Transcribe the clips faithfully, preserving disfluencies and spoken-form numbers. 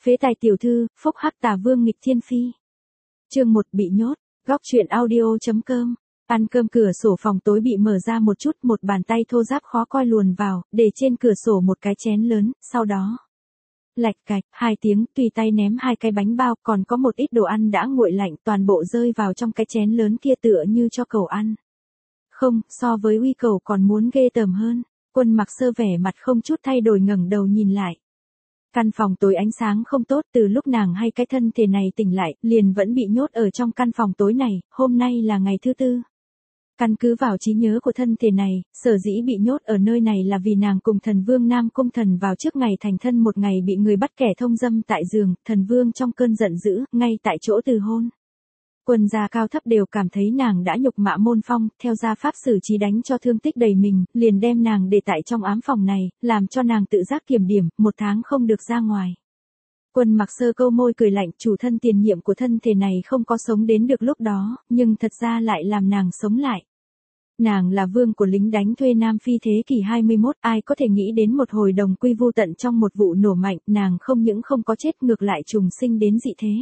Phế tài tiểu thư, phúc hắc tà vương nghịch thiên phi. Chương một bị nhốt, góc truyện audio.com. Ăn cơm cửa sổ phòng tối bị mở ra một chút, một bàn tay thô ráp khó coi luồn vào, để trên cửa sổ một cái chén lớn, sau đó lạch cạch, hai tiếng, tùy tay ném hai cái bánh bao, còn có một ít đồ ăn đã nguội lạnh, toàn bộ rơi vào trong cái chén lớn kia tựa như cho cẩu ăn. Không, so với uy cẩu còn muốn ghê tởm hơn. Quân Mặc Sơ vẻ mặt không chút thay đổi ngẩng đầu nhìn lại. Căn phòng tối ánh sáng không tốt, từ lúc nàng hay cái thân thể này tỉnh lại, liền vẫn bị nhốt ở trong căn phòng tối này, hôm nay là ngày thứ tư. Căn cứ vào trí nhớ của thân thể này, sở dĩ bị nhốt ở nơi này là vì nàng cùng thần vương Nam Cung Thần vào trước ngày thành thân một ngày bị người bắt kẻ thông dâm tại giường, thần vương trong cơn giận dữ, ngay tại chỗ từ hôn. Quân gia cao thấp đều cảm thấy nàng đã nhục mạ môn phong, theo gia pháp xử trí đánh cho thương tích đầy mình, liền đem nàng để tại trong ám phòng này, làm cho nàng tự giác kiểm điểm, một tháng không được ra ngoài. Quân Mặc Sơ câu môi cười lạnh, chủ thân tiền nhiệm của thân thể này không có sống đến được lúc đó, nhưng thật ra lại làm nàng sống lại. Nàng là vương của lính đánh thuê Nam Phi thế kỷ hai mươi mốt, ai có thể nghĩ đến một hồi đồng quy vu tận trong một vụ nổ mạnh, nàng không những không có chết ngược lại trùng sinh đến dị thế.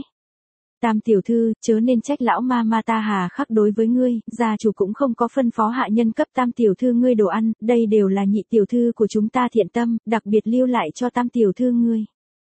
Tam tiểu thư, chớ nên trách lão ma ma ta hà khắc đối với ngươi, gia chủ cũng không có phân phó hạ nhân cấp tam tiểu thư ngươi đồ ăn, đây đều là nhị tiểu thư của chúng ta thiện tâm, đặc biệt lưu lại cho tam tiểu thư ngươi.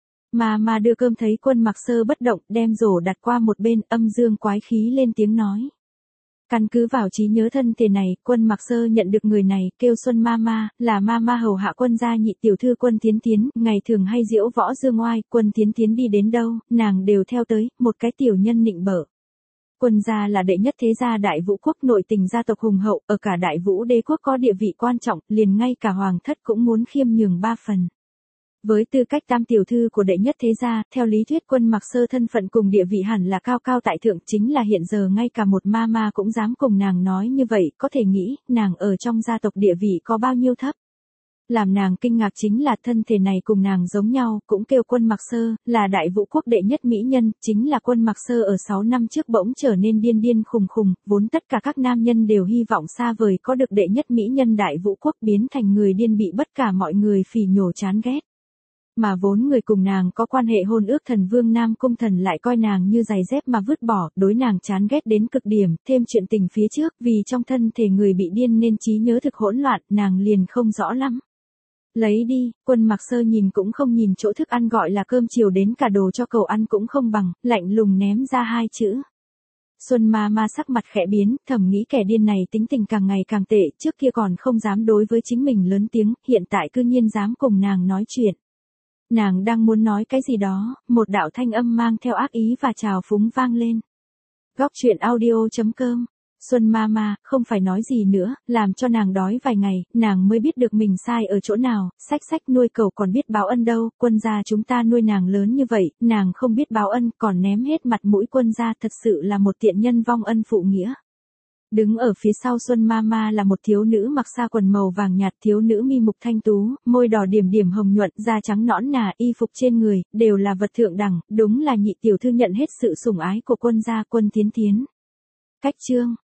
Ma ma đưa cơm thấy Quân Mặc Sơ bất động, đem rổ đặt qua một bên, âm dương quái khí lên tiếng nói. Căn cứ vào trí nhớ thân thể này, Quân Mặc Sơ nhận được người này, kêu Xuân Ma Ma, là Ma Ma hầu hạ quân gia nhị tiểu thư Quân Thiến Thiến, ngày thường hay diễu võ dương oai, Quân Thiến Thiến đi đến đâu, nàng đều theo tới, một cái tiểu nhân nịnh bợ. Quân gia là đệ nhất thế gia Đại Vũ quốc, nội tình gia tộc hùng hậu, ở cả Đại Vũ đế quốc có địa vị quan trọng, liền ngay cả hoàng thất cũng muốn khiêm nhường ba phần. Với tư cách tam tiểu thư của đệ nhất thế gia, theo lý thuyết Quân Mặc Sơ thân phận cùng địa vị hẳn là cao cao tại thượng, chính là hiện giờ ngay cả một ma ma cũng dám cùng nàng nói như vậy, có thể nghĩ, nàng ở trong gia tộc địa vị có bao nhiêu thấp. Làm nàng kinh ngạc chính là thân thể này cùng nàng giống nhau, cũng kêu Quân Mặc Sơ, là Đại Vũ quốc đệ nhất mỹ nhân, chính là Quân Mặc Sơ ở sáu năm trước bỗng trở nên điên điên khùng khùng, vốn tất cả các nam nhân đều hy vọng xa vời có được đệ nhất mỹ nhân Đại Vũ quốc, biến thành người điên bị tất cả mọi người phỉ nhổ chán ghét. Mà vốn người cùng nàng có quan hệ hôn ước thần vương Nam Cung Thần lại coi nàng như giày dép mà vứt bỏ, đối nàng chán ghét đến cực điểm, thêm chuyện tình phía trước, vì trong thân thể người bị điên nên trí nhớ thực hỗn loạn, nàng liền không rõ lắm. Lấy đi, Quân Mặc Sơ nhìn cũng không nhìn chỗ thức ăn gọi là cơm chiều đến cả đồ cho cậu ăn cũng không bằng, lạnh lùng ném ra hai chữ. Xuân Ma Ma sắc mặt khẽ biến, thầm nghĩ kẻ điên này tính tình càng ngày càng tệ, trước kia còn không dám đối với chính mình lớn tiếng, hiện tại cư nhiên dám cùng nàng nói chuyện. Nàng đang muốn nói cái gì đó, một đạo thanh âm mang theo ác ý và trào phúng vang lên. Góc truyện audio.com. Xuân Ma Ma, không phải nói gì nữa, làm cho nàng đói vài ngày, nàng mới biết được mình sai ở chỗ nào, sách sách nuôi cẩu còn biết báo ân đâu, quân gia chúng ta nuôi nàng lớn như vậy, nàng không biết báo ân, còn ném hết mặt mũi quân gia, thật sự là một tiện nhân vong ân phụ nghĩa. Đứng ở phía sau Xuân Ma Ma là một thiếu nữ mặc sa quần màu vàng nhạt, thiếu nữ mi mục thanh tú, môi đỏ điểm điểm hồng nhuận, da trắng nõn nà, y phục trên người, đều là vật thượng đẳng, đúng là nhị tiểu thư nhận hết sự sủng ái của quân gia Quân Thiến Thiến. Cách chương